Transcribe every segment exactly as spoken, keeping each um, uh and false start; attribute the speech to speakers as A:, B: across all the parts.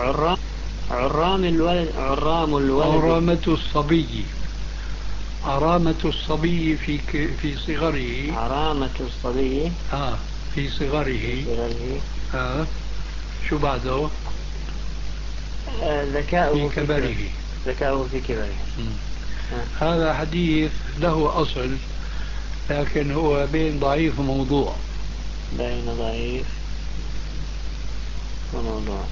A: عرام عرام الولد عرام الولد
B: عرامة الصبي، عرامة الصبي في ك... في صغره.
A: عرامة الصبي
B: آه في صغره.
A: في صغره.
B: آه شو بعده؟
A: آه ذكاؤه
B: في كبره.
A: ذكاؤه في كبره.
B: آه. هذا حديث له أصل، لكن هو بين ضعيف وموضوع.
A: بين ضعيف وموضوع،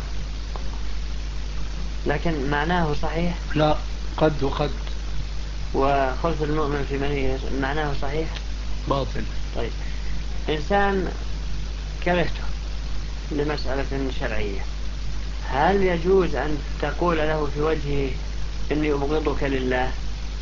A: لكن معناه صحيح.
B: لا، قد وقد.
A: وخلف المؤمن في مني معناه صحيح
B: باطل.
A: طيب، إنسان كرهته لمسألة شرعية، هل يجوز أن تقول له في وجهه إني أبغضك لله؟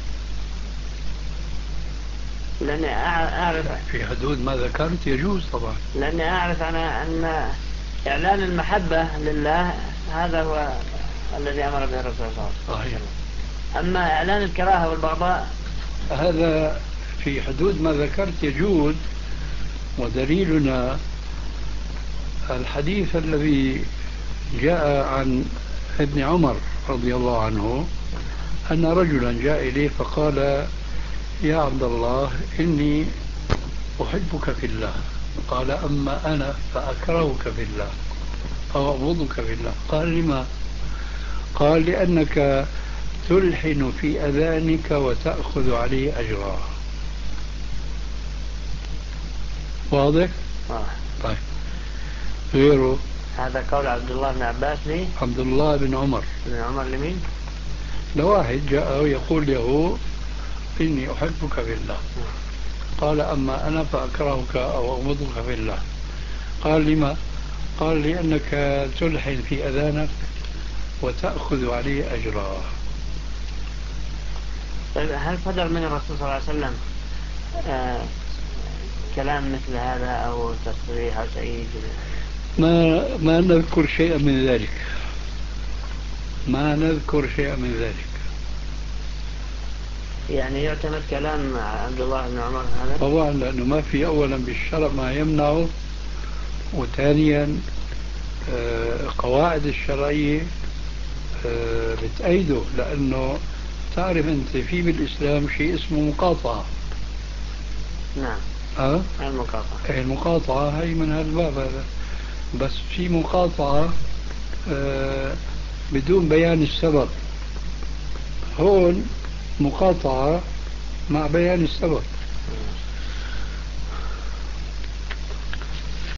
A: لأني أعرف
B: في حدود ما ذكرت يجوز طبعا،
A: لأني أعرف أنا أن إعلان المحبة لله هذا هو الذي أمر به الرسول صلى الله عليه وسلم. أما إعلان الكراهة والبغضاء
B: هذا في حدود ما ذكرت يجوز. ودليلنا الحديث الذي جاء عن ابن عمر رضي الله عنه أن رجلا جاء إليه فقال: يا عبد الله إني أحبك في الله. قال: أما أنا فأكرهك في الله أو أبغضك في الله. قال: لما؟ قال: لأنك تلحن في أذانك وتأخذ عليه أجرا. واضح؟
A: آه.
B: طيب، غيره؟
A: هذا قول عبد الله بن عباس لي
B: عبد الله بن عمر
A: بن عمر لمين؟
B: لواحد جاء يقول له: إني أحبك في الله. قال: أما أنا فأكرهك أو أبغضك في الله. قال: لما؟ قال: لأنك تلحن في أذانك وتأخذ عليه أجرا.
A: طيب، هل صدر من الرسول صلى الله عليه وسلم آه كلام مثل هذا أو تصريح أو تأييد؟
B: ما ما نذكر شيئا من ذلك، ما نذكر شيئا من ذلك.
A: يعني يعتمد كلام عبد الله بن عمر هذا؟
B: طبعا، لأنه ما في أولا بالشرع ما يمنعه، وثانيا قواعد الشرعية بتأيده، لأنه تعرف أنت في بالإسلام شيء اسمه مقاطعة.
A: نعم.
B: أه؟
A: المقاطعة
B: المقاطعة هي من هالباب هذا. بس في مقاطعة أه بدون بيان السبب. هون مقاطعة مع بيان السبب.